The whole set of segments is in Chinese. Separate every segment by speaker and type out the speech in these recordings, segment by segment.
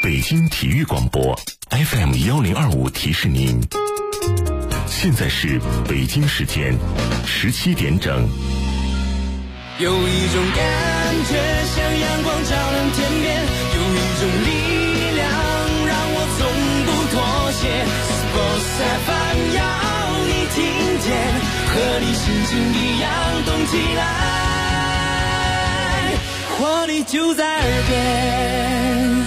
Speaker 1: 北京体育广播 FM1025提示您，现在是北京时间17点整。
Speaker 2: 有一种感觉像阳光照亮天边，有一种力量让我从不妥协。Sports FM 要你听见，和你心情一样动起来，活力就在耳边。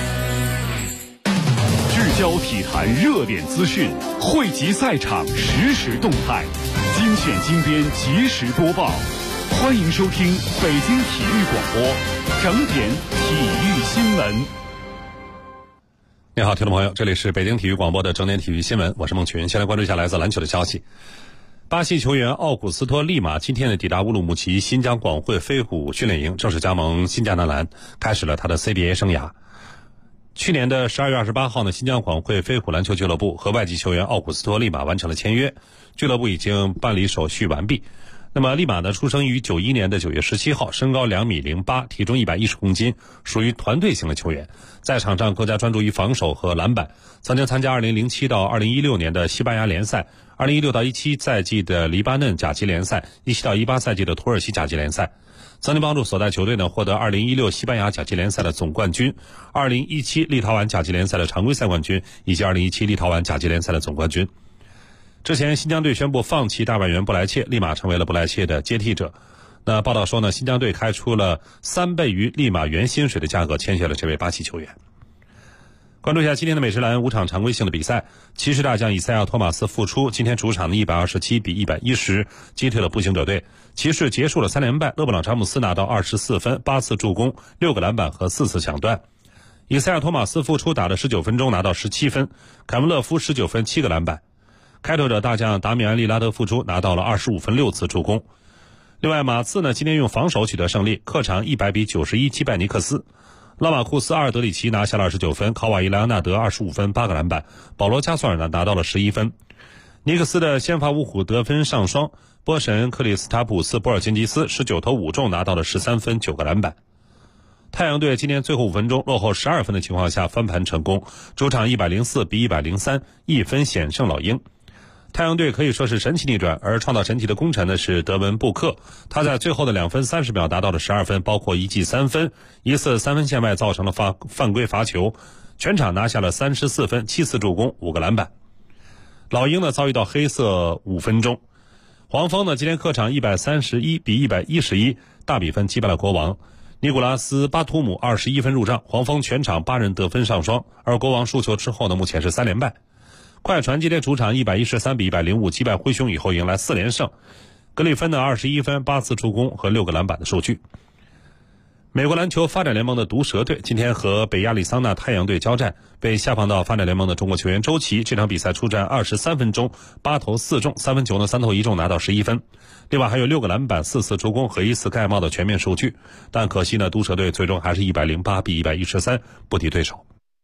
Speaker 3: 聚焦体坛热点资讯，汇集赛场实时动态，精选精编及时播报。欢迎收听北京体育广播整点体育新闻。
Speaker 4: 你好，听众朋友，这里是北京体育广播的整点体育新闻，我是孟群。先来关注一下来自篮球的消息。巴西球员奥古斯托·利马今天的抵达乌鲁木齐新疆广汇飞虎训练营，正式加盟新疆男篮，开始了他的 CBA 生涯。去年的12月28号呢，新疆广汇飞虎篮球俱乐部和外籍球员奥古斯托·利马完成了签约，俱乐部已经办理手续完毕。那么利马呢，出生于91年的9月17号，身高2.08米，体重110公斤，属于团队型的球员，在场上更加专注于防守和篮板。曾经参加2007到2016年的西班牙联赛，2016到17赛季的黎巴嫩甲级联赛，17到18赛季的土耳其甲级联赛。曾经帮助所在球队呢获得2016西班牙甲级联赛的总冠军，2017立陶宛甲级联赛的常规赛冠军，以及2017立陶宛甲级联赛的总冠军。之前新疆队宣布放弃大外援布莱切，利马成为了布莱切的接替者。那报道说呢，新疆队开出了3倍于利马原薪水的价格签下了这位巴西球员。关注一下今天的美职篮5场常规性的比赛，骑士大将以赛亚·托马斯复出，今天主场的127比110击退了步行者队。骑士结束了3连败，勒布朗·詹姆斯拿到24分、8次助攻、6个篮板和4次抢断。以赛亚·托马斯复出打了19分钟，拿到17分，凯文·勒夫19分、7个篮板。开拓者大将达米安·利拉德复出，拿到了25分、6次助攻。另外，马刺呢今天用防守取得胜利，客场100比91击败尼克斯。拉马库斯·阿尔德里奇拿下了29分，考瓦伊·莱昂纳德25分、8个篮板，保罗·加索尔拿到了11分。尼克斯的先发五虎得分上双，波神、克里斯塔普斯、波尔津吉斯19投5中，拿到了13分、9个篮板。太阳队今天最后5分钟落后12分的情况下翻盘成功，主场104比103，一分险胜老鹰。太阳队可以说是神奇逆转，而创造神奇的功臣呢是德文·布克，他在最后的2分30秒达到了12分，包括一记3分，一次3分线外造成了犯规罚球，全场拿下了34分、7次助攻、5个篮板。老鹰呢遭遇到黑色5分钟，黄蜂呢今天客场131比111大比分击败了国王。尼古拉斯·巴图姆21分入账，黄蜂全场8人得分上双，而国王输球之后呢，目前是3连败。快船今天主场113比105击败灰熊以后迎来4连胜，格里芬的21分、8次助攻和6个篮板的数据。美国篮球发展联盟的毒蛇队今天和北亚利桑那太阳队交战，被下放到发展联盟的中国球员周琦这场比赛出战23分钟，8投4中，3分球呢3投1中，拿到11分。另外还有6个篮板、4次助攻和1次盖帽的全面数据，但可惜呢，毒蛇队最终还是108比113不敌对手。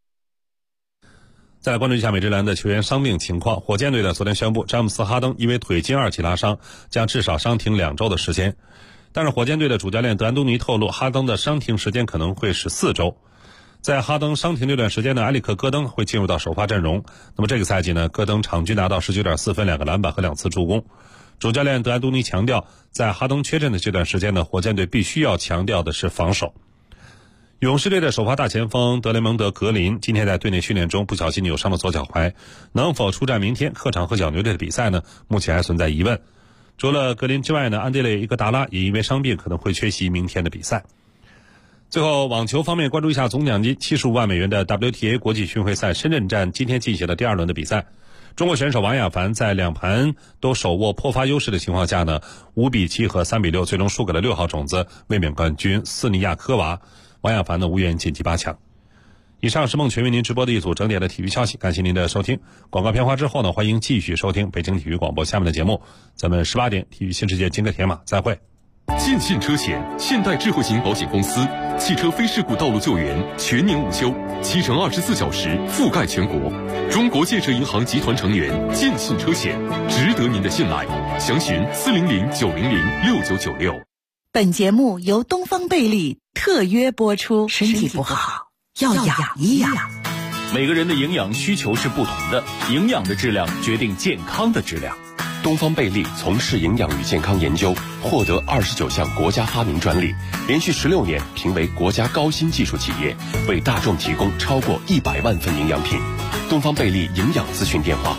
Speaker 4: 再来关注一下美职篮的球员伤病情况。火箭队呢昨天宣布，詹姆斯·哈登因为腿筋2起拉伤，将至少伤停2周的时间。但是火箭队的主教练德安东尼透露，哈登的伤停时间可能会是4周。在哈登伤停这段时间呢，埃里克·戈登会进入到首发阵容。那么这个赛季呢，戈登场均拿到19.4分、2个篮板和2次助攻。主教练德安东尼强调，在哈登缺阵的这段时间呢，火箭队必须要强调的是防守。勇士队的首发大前锋德雷蒙德·格林今天在队内训练中不小心扭伤了左脚踝，能否出战明天客场和小牛队的比赛呢？目前还存在疑问。除了格林之外呢，安德烈·伊戈达拉也因为伤病可能会缺席明天的比赛。最后，网球方面关注一下总奖金75万美元的 WTA 国际巡回赛深圳站今天进行的第2轮的比赛。中国选手王雅凡在2盘都手握破发优势的情况下呢，5比7和3比6最终输给了6号种子卫冕冠军斯尼亚科娃。王雅凡呢无缘晋级8强。以上是孟全为您直播的一组整点的体育消息，感谢您的收听。广告片花之后呢，欢迎继续收听北京体育广播下面的节目。咱们18点体育新世界金戈铁马再会。
Speaker 5: 建信车险现代智慧型保险公司，汽车非事故道路救援全年无休，7乘24小时覆盖全国。中国建设银行集团成员，建信车险值得您的信赖。详询400-900-6996。
Speaker 6: 本节目由东方贝利特约播出。身体不好要养一养。 每个人的营养需求是不同的，营养的质量决定健康的质量。
Speaker 5: 东方贝利从事营养与健康研究，获得29项国家发明专利，连续16年评为国家高新技术企业，为大众提供超过100万份营养品。东方贝利营养咨询电话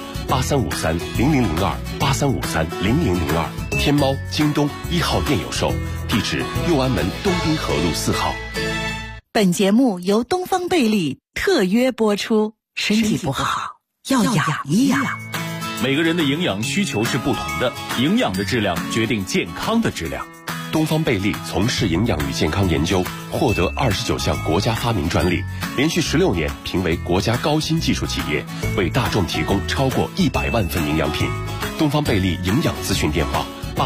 Speaker 5: 83530002，83530002，天猫、京东1号店有售，地址右安门东滨河路4号。
Speaker 7: 本节目由东方贝利特约播出，身体不好要养一养。
Speaker 6: 每个人的营养需求是不同的，营养的质量决定健康的质量。
Speaker 5: 东方贝利从事营养与健康研究，获得29项国家发明专利，连续16年评为国家高新技术企业，为大众提供超过100万份营养品。东方贝利营养咨询电话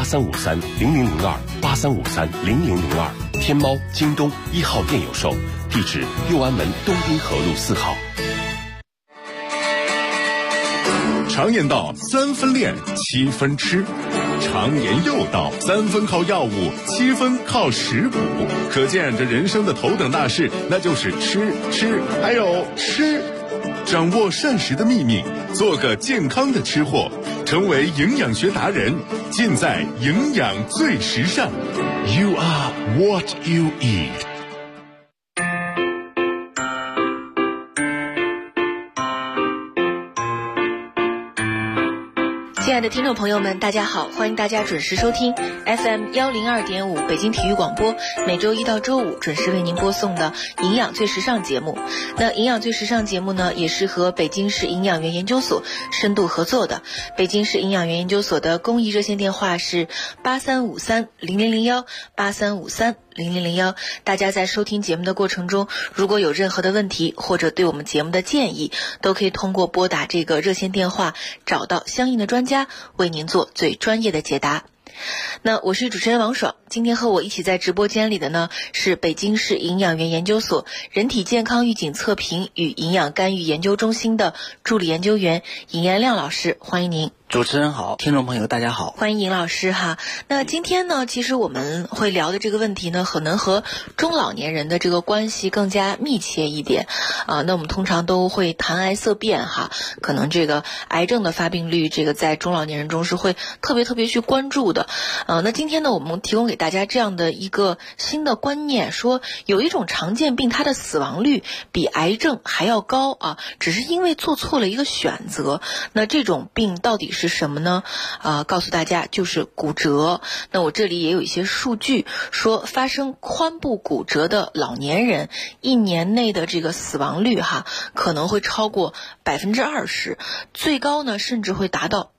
Speaker 5: 83530002，83530002，天猫、京东1号店有售，地址右安门东滨河路4号。
Speaker 1: 常言道3分练7分吃，常言又道3分靠药物7分靠食补，可见这人生的头等大事那就是吃还有吃。掌握膳食的秘密，做个健康的吃货，成为营养学达人，尽在营养最时尚。 You are what you eat。
Speaker 8: 亲爱的听众朋友们，大家好，欢迎大家准时收听 FM 102.5北京体育广播，每周一到周五准时为您播送的营养最时尚节目。那营养最时尚节目呢，也是和北京市营养员研究所深度合作的。北京市营养员研究所的公益热线电话是83530001，83530001。大家在收听节目的过程中，如果有任何的问题或者对我们节目的建议，都可以通过拨打这个热线电话找到相应的专家，为您做最专业的解答。那我是主持人王爽，今天和我一起在直播间里的呢是北京市营养员研究所人体健康预警测评与营养干预研究中心的助理研究员尹延亮老师，欢迎您。
Speaker 9: 主持人好，听众朋友大家好，
Speaker 8: 欢迎尹老师哈。那今天呢，其实我们会聊的这个问题呢，可能和中老年人的这个关系更加密切一点那我们通常都会谈癌色变哈，可能这个癌症的发病率，这个在中老年人中是会特别去关注的那今天呢，我们提供给大家这样的一个新的观念，说有一种常见病，它的死亡率比癌症还要高只是因为做错了一个选择。那这种病到底是什么呢？告诉大家，就是骨折。那我这里也有一些数据，说发生髋部骨折的老年人1年内的这个死亡率可能会超过20%，最高呢甚至会达到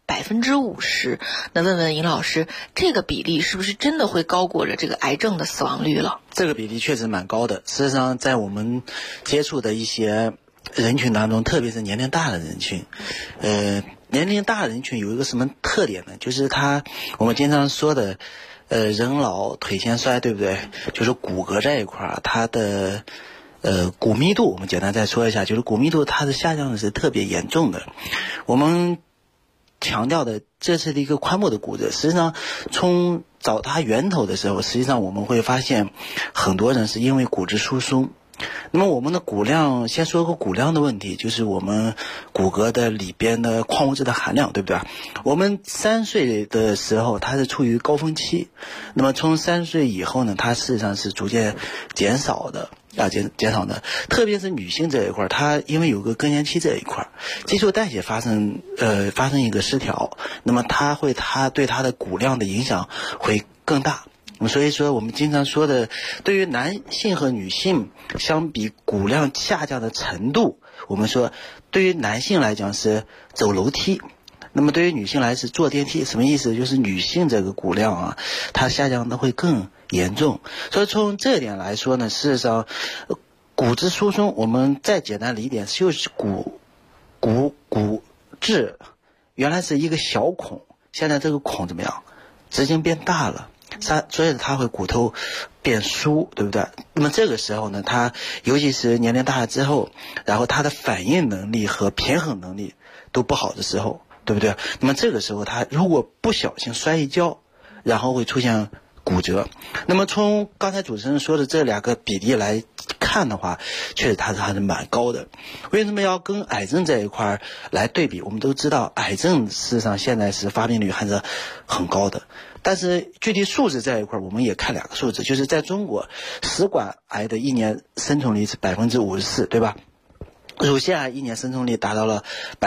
Speaker 8: 50%。那问问尹老师，这个比例是不是真的会高过了这个癌症的死亡率了？
Speaker 9: 这个比例确实蛮高的。事实上，在我们接触的一些人群当中，特别是年龄大的人群，年龄大的人群有一个什么特点呢？就是我们经常说的，人老腿先衰，对不对？就是骨骼这一块，它的骨密度，我们简单再说一下，就是骨密度它的下降的是特别严重的。我们强调的这次的一个髋部的骨折，实际上从找它源头的时候，实际上我们会发现很多人是因为骨质疏松。那么我们的骨量，先说个骨量的问题，就是我们骨骼的里边的矿物质的含量，对不对？我们3岁的时候它是处于高峰期，那么从3岁以后呢，它事实上是逐渐减少的减少的。特别是女性这一块，它因为有个更年期这一块，基础代谢发生一个失调，那么它对它的骨量的影响会更大。所以说我们经常说的，对于男性和女性相比骨量下降的程度，我们说对于男性来讲是走楼梯，那么对于女性来是坐电梯。什么意思？就是女性这个骨量它下降的会更严重。所以从这点来说呢，事实上骨质疏松，我们再简单理一点，就是骨质原来是一个小孔，现在这个孔怎么样？直径变大了，所以它会骨头变疏，对不对？那么这个时候呢，它尤其是年龄大了之后，然后它的反应能力和平衡能力都不好的时候，对不对？那么这个时候它如果不小心摔一跤，然后会出现骨折。那么从刚才主持人说的这2个比例来看， 看的话，确实它还是蛮高的。为什么要跟癌症这一块来对比？我们都知道，癌症事实上现在是发病率还是很高的。但是具体数字这一块，我们也看2个数字，就是在中国，食管癌的1年生存率是54%，对吧？乳腺癌1年生存率达到了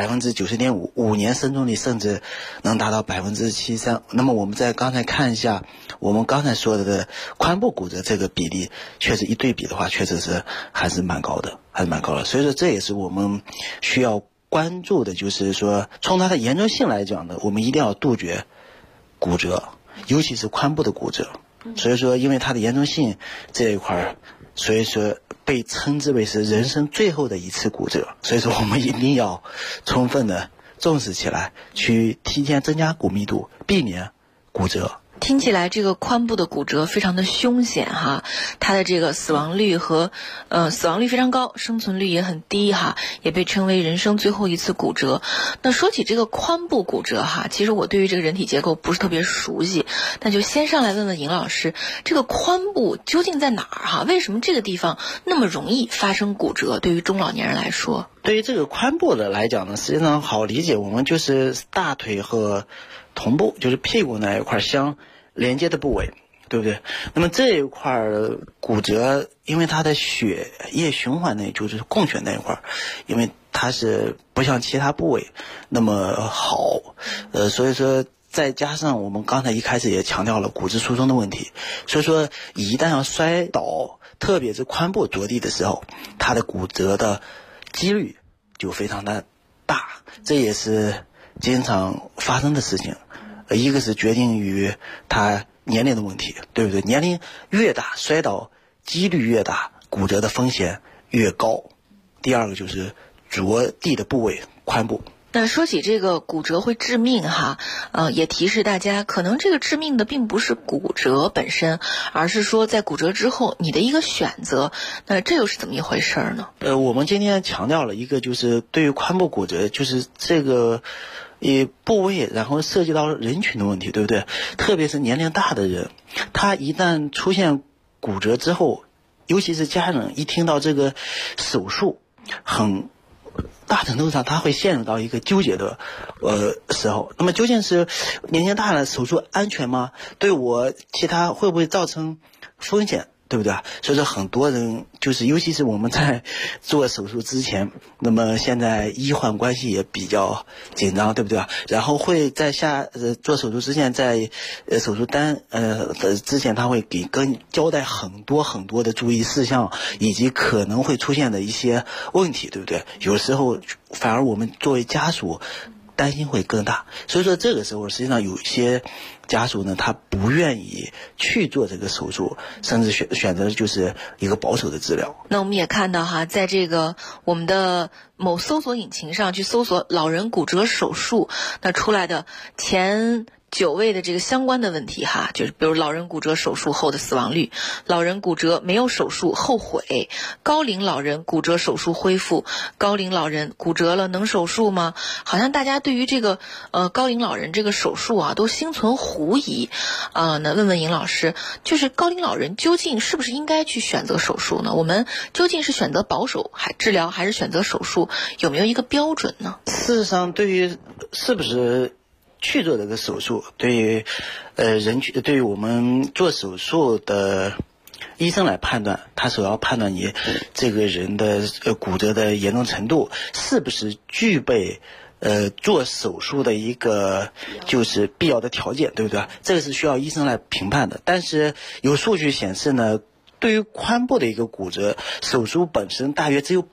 Speaker 9: 90.5%， 5年生存率甚至能达到73%。那么我们再刚才看一下，我们刚才说的髋部骨折这个比例，确实一对比的话，确实是还是蛮高的。所以说这也是我们需要关注的，就是说从它的严重性来讲呢，我们一定要杜绝骨折，尤其是髋部的骨折。所以说因为它的严重性这一块，所以说被称之为是人生最后的一次骨折。所以说我们一定要充分的重视起来，去提前增加骨密度，避免骨折。
Speaker 8: 听起来这个髋部的骨折非常的凶险哈，它的这个死亡率非常高，生存率也很低哈，也被称为人生最后一次骨折。那说起这个髋部骨折哈，其实我对于这个人体结构不是特别熟悉，那就先上来问问尹老师，这个髋部究竟在哪儿哈？为什么这个地方那么容易发生骨折？对于中老年人来说，
Speaker 9: 对于这个髋部的来讲呢，实际上好理解，我们就是大腿和臀部，就是屁股那一块相连接的部位，对不对？那么这一块骨折，因为它的血液循环呢，就是供血那一块，因为它是不像其他部位那么好，所以说再加上我们刚才一开始也强调了骨质疏松的问题，所以说一旦要摔倒，特别是髋部着地的时候，它的骨折的几率就非常的大，这也是经常发生的事情。一个是决定于他年龄的问题，对不对？年龄越大，摔倒几率越大，骨折的风险越高。第二个就是着地的部位，髋部。
Speaker 8: 那说起这个骨折会致命哈，也提示大家，可能这个致命的并不是骨折本身，而是说在骨折之后你的一个选择。那这又是怎么一回事呢？
Speaker 9: 我们今天强调了一个，就是对于髋部骨折，就是这个部位，然后涉及到人群的问题，对不对？特别是年龄大的人，他一旦出现骨折之后，尤其是家人一听到这个手术，很大程度上他会陷入到一个纠结的时候。那么究竟是年龄大了手术安全吗？对我其他会不会造成风险？对不对？所以说很多人就是尤其是我们在做手术之前，那么现在医患关系也比较紧张，对不对？然后会在做手术之前，在手术单之前他会跟交代很多的注意事项，以及可能会出现的一些问题，对不对？有时候反而我们作为家属担心会更大。所以说这个时候实际上有一些家属呢，他不愿意去做这个手术，甚至选择就是一个保守的治疗。
Speaker 8: 那我们也看到哈，在这个我们的某搜索引擎上去搜索老人骨折手术，那出来的前9位的这个相关的问题哈，就是比如老人骨折手术后的死亡率，老人骨折没有手术后悔，高龄老人骨折手术恢复，高龄老人骨折了能手术吗？好像大家对于这个高龄老人这个手术啊都心存狐疑那问问尹老师，就是高龄老人究竟是不是应该去选择手术呢？我们究竟是选择保守治疗还是选择手术，有没有一个标准呢？
Speaker 9: 事实上对于是不是去做这个手术，对于对于我们做手术的医生来判断，他首要判断你这个人的骨折的严重程度是不是具备做手术的一个就是必要的条件，对不对？这个是需要医生来评判的。但是有数据显示呢，对于髋部的一个骨折，手术本身大约只有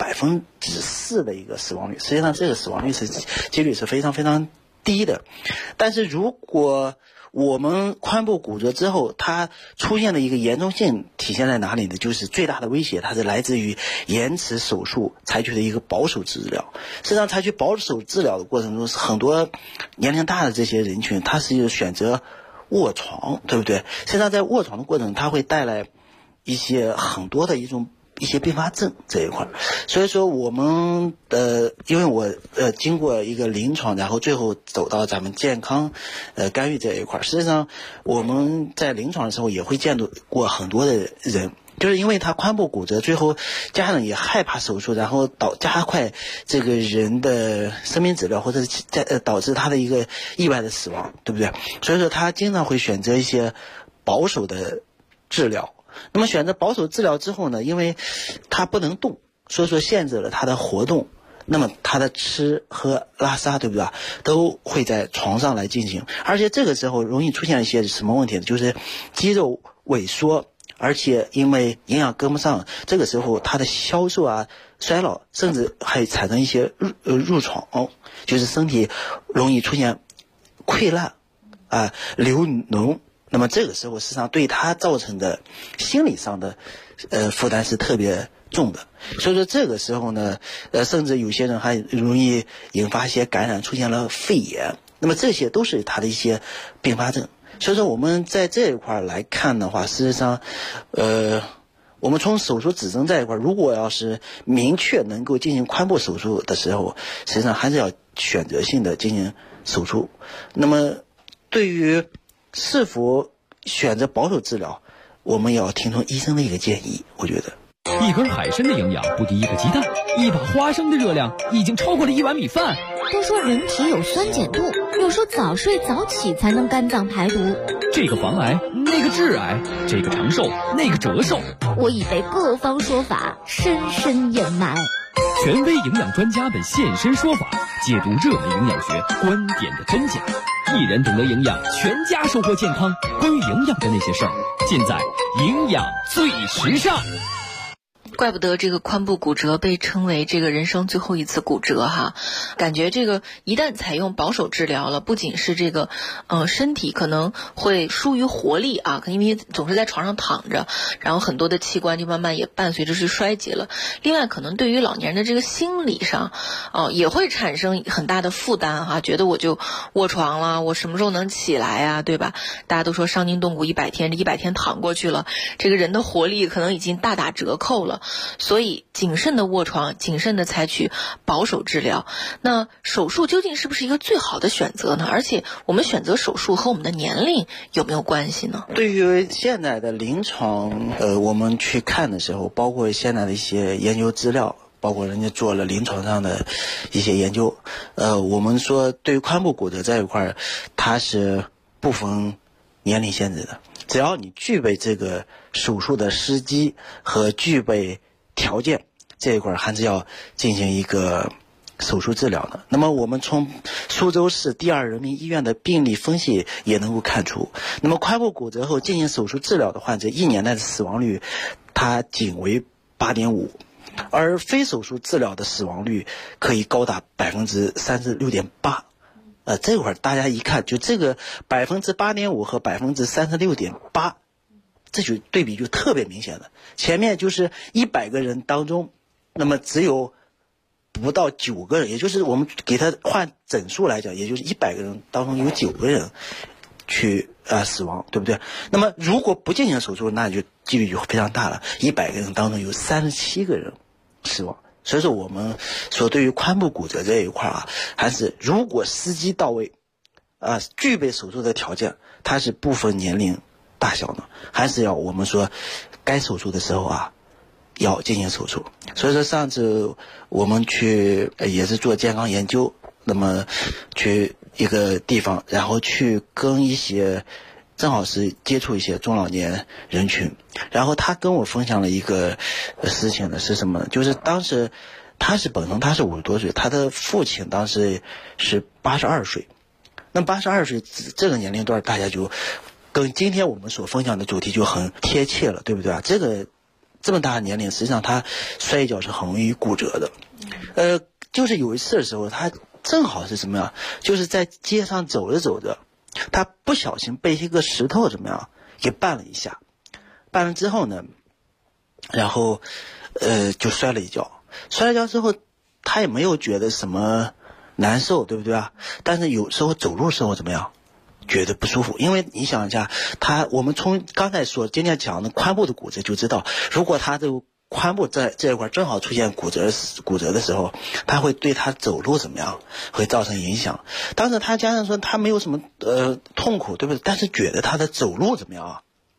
Speaker 9: 4%的一个死亡率，实际上这个死亡率几率是非常非常低的。但是如果我们髋部骨折之后，它出现的一个严重性体现在哪里呢？就是最大的威胁它是来自于延迟手术采取的一个保守治疗。实际上采取保守治疗的过程中，很多年龄大的这些人群他是选择卧床，对不对？实际上在卧床的过程它会带来很多的一些并发症这一块。所以说我们因为我经过一个临床，然后最后走到咱们健康干预这一块，实际上我们在临床的时候也会见到过很多的人， 就是因为他髋部骨折，最后家人也害怕手术，然后加快这个人的生命质量，或者是导致他的一个意外的死亡，对不对？所以说他经常会选择一些保守的治疗。那么选择保守治疗之后呢，因为他不能动，所以说限制了他的活动，那么他的吃喝拉撒，对不对？都会在床上来进行，而且这个时候容易出现一些什么问题呢？就是肌肉萎缩，而且因为营养跟不上，这个时候他的消瘦啊、衰老，甚至还产生一些褥疮，就是身体容易出现溃烂啊、流脓。那么这个时候实际上对他造成的心理上的负担是特别重的。所以说这个时候呢，甚至有些人还容易引发一些感染，出现了肺炎。那么这些都是他的一些并发症。所以说我们在这一块来看的话，事实上我们从手术指征这一块，如果要是明确能够进行髋部手术的时候，实际上还是要选择性的进行手术。那么对于是否选择保守治疗，我们也要听从医生的一个建议。我觉得
Speaker 10: 一根海参的营养不敌一个鸡蛋，一把花生的热量已经超过了1碗米饭。
Speaker 11: 都说人体有酸碱度，有说早睡早起才能肝脏排毒，
Speaker 10: 这个防癌，那个致癌，这个长寿，那个折寿，
Speaker 11: 我已被各方说法深深掩埋。
Speaker 10: 权威营养专家们现身说法，解读热门营养学观点的真假。一人懂得营养，全家收获健康。关于营养的那些事儿，尽在营养最时尚。
Speaker 8: 怪不得这个髋部骨折被称为这个人生最后一次骨折哈，感觉这个一旦采用保守治疗了，不仅是这个身体可能会疏于活力啊，因为总是在床上躺着，然后很多的器官就慢慢也伴随着是衰竭了。另外可能对于老年人的这个心理上也会产生很大的负担哈，觉得我就卧床了，我什么时候能起来啊，对吧？大家都说伤筋动骨100天，这100天躺过去了，这个人的活力可能已经大打折扣了。所以谨慎的卧床，谨慎的采取保守治疗。那手术究竟是不是一个最好的选择呢？而且我们选择手术和我们的年龄有没有关系呢？
Speaker 9: 对于现在的临床我们去看的时候，包括现在的一些研究资料，包括人家做了临床上的一些研究，我们说对于髋部骨折这一块，它是不分年龄限制的，只要你具备这个手术的时机和具备条件，这一块还是要进行一个手术治疗的。那么我们从苏州市第2人民医院的病例分析也能够看出，那么髋部骨折后进行手术治疗的患者1年内的死亡率它仅为 8.5%， 而非手术治疗的死亡率可以高达 36.8%。这会儿大家一看，就这个 8.5% 和 36.8%， 这就对比就特别明显了。前面就是100个人当中，那么只有不到9个人，也就是我们给他换整数来讲，也就是100个人当中有9个人去死亡，对不对？那么如果不进行手术，那就几率就非常大了，100个人当中有37个人死亡。所以说我们说对于髋部骨折这一块还是如果时机到位具备手术的条件，它是不分年龄大小的，还是要我们说该手术的时候要进行手术。所以说上次我们去也是做健康研究，那么去一个地方，然后去跟一些正好是接触一些中老年人群，然后他跟我分享了一个事情呢，是什么呢？就是当时他是50多岁，他的父亲当时是82岁。那82岁这个年龄段，大家就跟今天我们所分享的主题就很贴切了，对不对啊？这么大的年龄，实际上他摔一跤是很容易骨折的。就是有一次的时候，他正好是什么呀？就是在街上走着走着，他不小心被一个石头怎么样给绊了一下，绊了之后呢，然后就摔了一跤之后，他也没有觉得什么难受，对不对啊？但是有时候走路的时候怎么样，觉得不舒服。因为你想一下，我们从刚才今天讲的髋部的骨折就知道，如果他的髋部这一块正好出现骨折的时候，他会对他走路怎么样会造成影响。当时他家人说他没有什么痛苦，对不对？但是觉得他的走路怎么样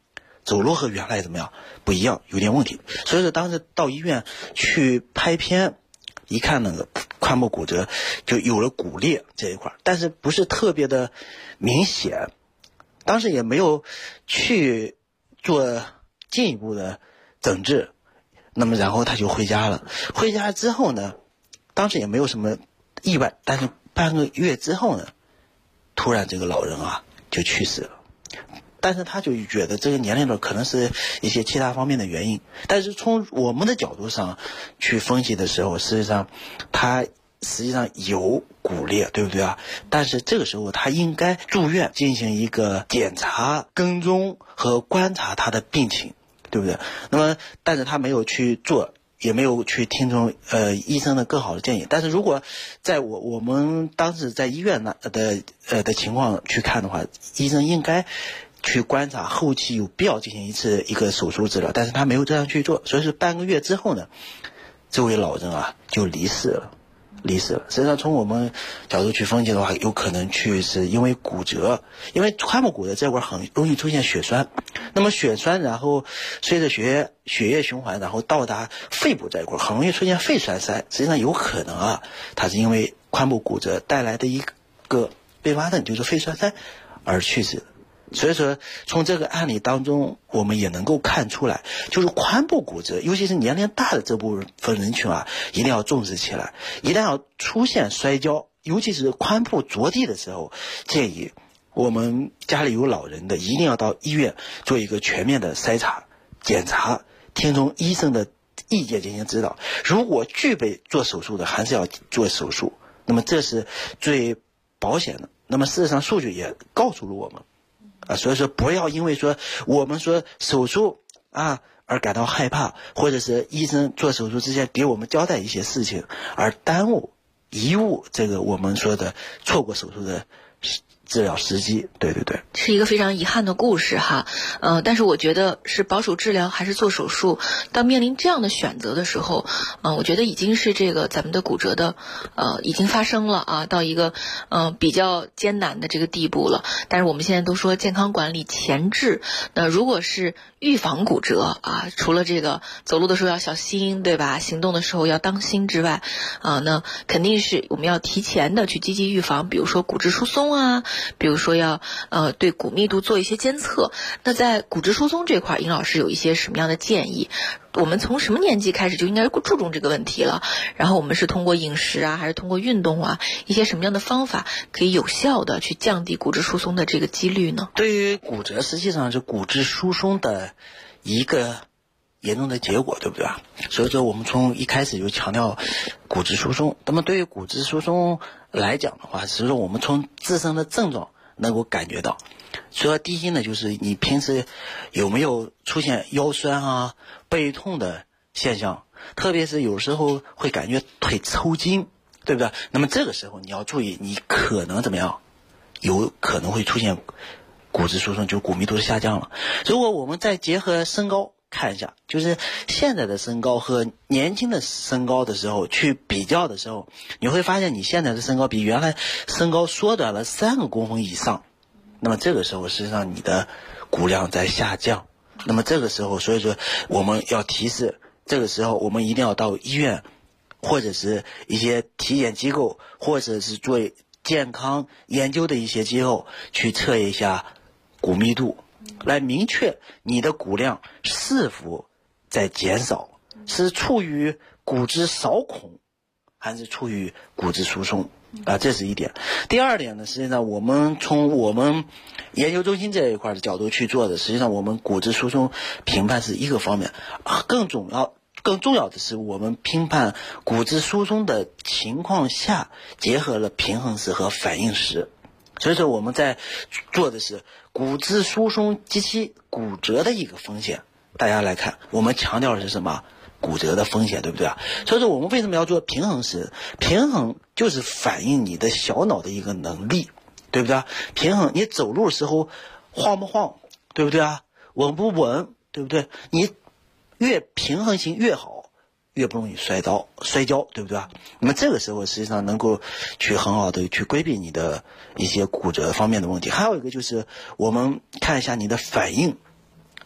Speaker 9: 走路和原来怎么样不一样，有点问题。所以说当时到医院去拍片，一看那个髋部骨折就有了骨裂这一块，但是不是特别的明显，当时也没有去做进一步的诊治。那么然后他就回家了，回家之后呢，当时也没有什么意外，但是半个月之后呢，突然这个老人啊就去世了。但是他就觉得这个年龄段可能是一些其他方面的原因，但是从我们的角度上去分析的时候，实际上有骨裂，对不对啊？但是这个时候他应该住院进行一个检查、跟踪和观察他的病情，对不对？那么但是他没有去做，也没有去听从医生的更好的建议。但是如果在我们当时在医院的情况去看的话，医生应该去观察后期有必要进行一个手术治疗，但是他没有这样去做，所以是半个月之后呢，这位老人啊就离世了。实际上从我们角度去分析的话，有可能是因为骨折，因为髋部骨折这块很容易出现血栓，那么血栓然后随着血液循环，然后到达肺部这一块，很容易出现肺栓塞。实际上有可能啊，它是因为髋部骨折带来的一个并发症，就是肺栓塞而去世的。所以说从这个案例当中我们也能够看出来，就是髋部骨折尤其是年龄大的这部分人群啊，一定要重视起来。一旦要出现摔跤，尤其是髋部着地的时候，建议我们家里有老人的一定要到医院做一个全面的筛查检查，听从医生的意见进行指导。如果具备做手术的，还是要做手术，那么这是最保险的。那么事实上数据也告诉了我们所以说不要因为说我们说手术而感到害怕，或者是医生做手术之前给我们交代一些事情而贻误这个我们说的错过手术的治疗时机。对，
Speaker 8: 是一个非常遗憾的故事哈。但是我觉得是保守治疗还是做手术，当面临这样的选择的时候，我觉得已经是这个咱们的骨折的已经发生了啊，到一个比较艰难的这个地步了。但是我们现在都说健康管理前治，那如果是预防骨折除了这个走路的时候要小心，对吧？行动的时候要当心之外那肯定是我们要提前的去积极预防，比如说骨质疏松比如说要对骨密度做一些监测。那在骨质疏松这块，尹老师有一些什么样的建议？我们从什么年纪开始就应该注重这个问题了？然后我们是通过饮食还是通过运动一些什么样的方法可以有效的去降低骨质疏松的这个几率呢？
Speaker 9: 对于骨折实际上是骨质疏松的一个严重的结果，对不对啊？所以说我们从一开始就强调骨质疏松。那么对于骨质疏松来讲的话，其实我们从自身的症状能够感觉到。所以第一呢，就是你平时有没有出现腰酸背痛的现象，特别是有时候会感觉腿抽筋，对不对？那么这个时候你要注意，你可能怎么样，有可能会出现骨质疏松，就骨密度下降了。如果我们再结合身高看一下，就是现在的身高和年轻的身高的时候去比较的时候，你会发现你现在的身高比原来身高缩短了3个公分以上。那么这个时候实际上你的骨量在下降。那么这个时候所以说我们要提示，这个时候我们一定要到医院或者是一些体检机构，或者是做健康研究的一些机构去测一下骨密度，来明确你的骨量是否在减少，是处于骨质少孔还是处于骨质疏松这是一点。第二点呢，实际上我们从我们研究中心这一块的角度去做的，实际上我们骨质疏松评判是一个方面，更重要的是我们评判骨质疏松的情况下结合了平衡时和反应时。所以说我们在做的是骨质疏松及其骨折的一个风险。大家来看，我们强调的是什么？骨折的风险，对不对啊？所以说我们为什么要做平衡时？平衡就是反映你的小脑的一个能力，对不对啊？平衡你走路的时候晃不晃，对不对啊？稳不稳，对不对？你越平衡性越好，越不容易摔跤，对不对啊？那么这个时候实际上能够去很好的去规避你的一些骨折方面的问题。还有一个就是我们看一下你的反应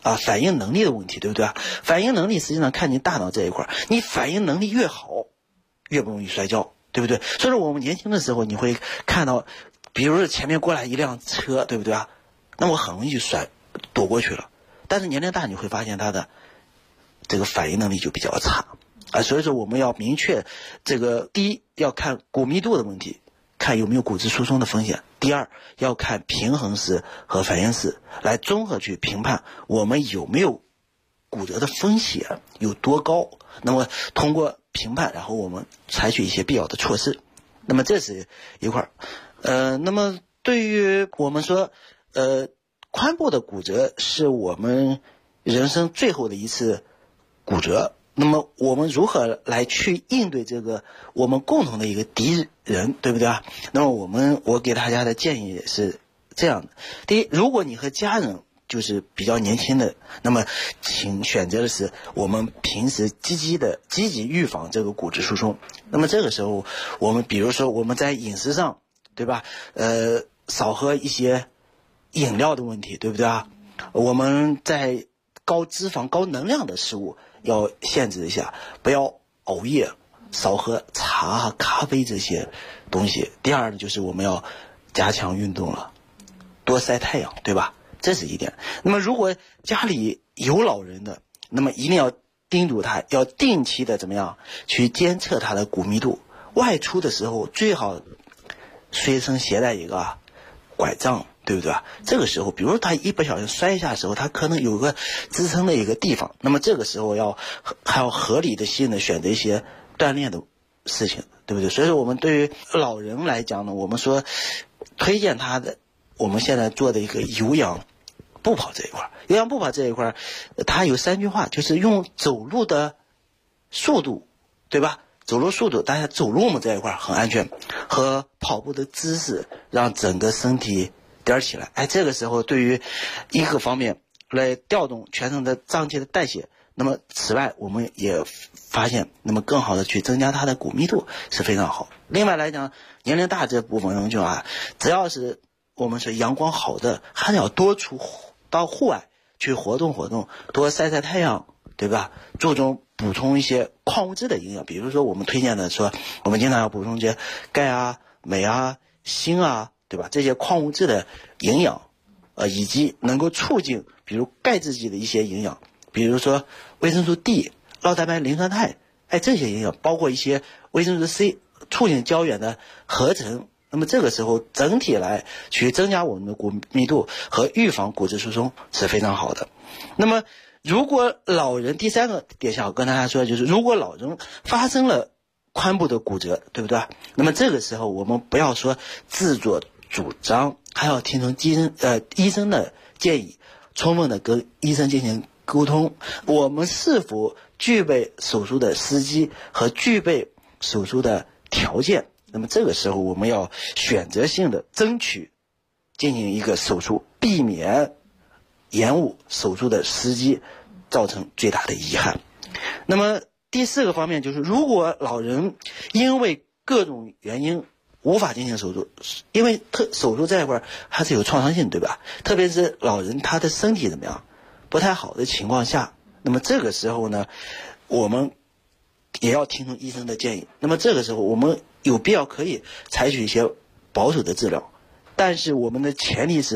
Speaker 9: 反应能力的问题，对不对啊？反应能力实际上看你大脑这一块，你反应能力越好，越不容易摔跤，对不对？所以说我们年轻的时候，你会看到，比如说前面过来一辆车，对不对啊？那我很容易就躲过去了。但是年龄大，你会发现他的这个反应能力就比较差所以说我们要明确这个，第一要看骨密度的问题，看有没有骨质疏松的风险；第二要看平衡时和反应时，来综合去评判我们有没有骨折的风险有多高。那么通过评判，然后我们采取一些必要的措施。那么这是一块那么对于我们说髋部的骨折是我们人生最后的一次骨折，那么我们如何来去应对这个我们共同的一个敌人，对不对啊？那么我给大家的建议是这样的：第一，如果你和家人就是比较年轻的，那么请选择的是我们平时积极预防这个骨质疏松。那么这个时候我们比如说我们在饮食上，对吧？少喝一些饮料的问题，对不对啊？我们在高脂肪高能量的食物要限制一下，不要熬夜，少喝茶咖啡这些东西。第二呢，就是我们要加强运动了，多晒太阳，对吧？这是一点。那么如果家里有老人的，那么一定要叮嘱他要定期的怎么样去监测他的骨密度，外出的时候最好随身携带一个拐杖，对不对啊？这个时候比如说他一不小心摔下的时候，他可能有个支撑的一个地方，那么这个时候还要合理的性的选择一些锻炼的事情，对不对？所以说我们对于老人来讲呢，我们说推荐他的我们现在做的一个有氧步跑这一块，有氧步跑这一块它有3句话，就是用走路的速度，对吧？走路速度，大家走路嘛这一块很安全，和跑步的姿势让整个身体颠起来。这个时候对于一个方面来调动全身的脏器的代谢。那么此外我们也发现，那么更好的去增加它的骨密度是非常好。另外来讲，年龄大这部分人就只要是我们说阳光好的，还是要多出到户外去活动活动，多晒晒太阳，对吧？注重补充一些矿物质的营养，比如说我们推荐的说，我们经常要补充一些钙镁锌对吧？这些矿物质的营养，以及能够促进比如钙质级的一些营养，比如说维生素 D、酪蛋白、磷酸肽，这些营养包括一些维生素 C， 促进胶原的合成。那么这个时候整体来去增加我们的骨密度和预防骨质疏松是非常好的。那么如果老人，第3个点想跟大家说，就是如果老人发生了髋部的骨折，对不对？那么这个时候我们不要说自作主张，还要听从医生的建议，充分的跟医生进行沟通，我们是否具备手术的时机和具备手术的条件。那么这个时候我们要选择性的争取进行一个手术，避免延误手术的时机，造成最大的遗憾。那么第4个方面就是，如果老人因为各种原因无法进行手术，因为手术这一块还是有创伤性，对吧？特别是老人他的身体怎么样不太好的情况下，那么这个时候呢，我们也要听从医生的建议。那么这个时候我们有必要可以采取一些保守的治疗，但是我们的前提是